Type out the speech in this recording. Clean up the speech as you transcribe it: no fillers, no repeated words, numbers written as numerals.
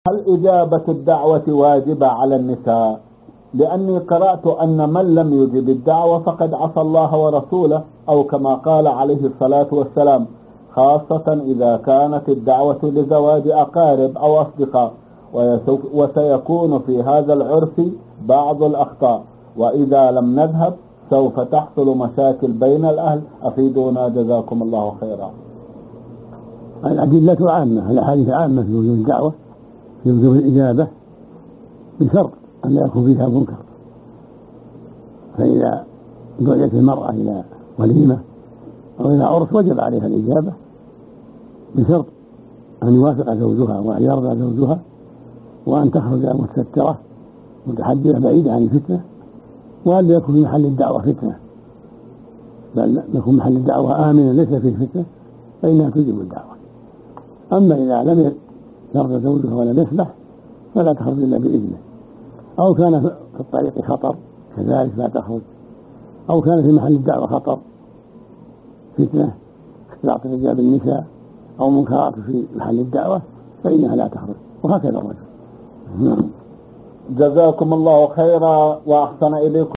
هل إجابة الدعوة واجبة على النساء؟ لأني قرأت أن من لم يجب الدعوة فقد عصى الله ورسوله، أو كما قال عليه الصلاة والسلام، خاصة إذا كانت الدعوة لزواج أقارب أو أصدقاء، وسيكون في هذا العرس بعض الأخطاء، وإذا لم نذهب سوف تحصل مشاكل بين الأهل. أفيدونا جزاكم الله خيرا. الأدلة عامة، الأحاديث عامة في وجوب الدعوة، في وجوب الإجابة، بشرط أن لا يكون فيها منكر. فإذا دعيت المرأة إلى وليمة أو إلى عرس وجب عليها الإجابة، بشرط أن يوافق زوجها وأن يرضى زوجها، وأن تخرج مستترة متحجبة بعيدة عن الفتنة، وأن لا يكون في محل الدعوة فتنة، بل يكون محل الدعوة آمنا ليس فيه فتنة، فإنها تجب الدعوة. أما إذا لم يرضى زوجها ولم يسمح فلا تخرج إلا بإذنه، أو كان في الطريق خطر كذلك لا تخرج، أو كان في محل الدعوة خطر، فتنة، اختلاط الرجال بالنساء، أو منكرات في محل الدعوة، فإنها لا تخرج، وهكذا الرجل. جزاكم الله خيرا وأحسن إليكم.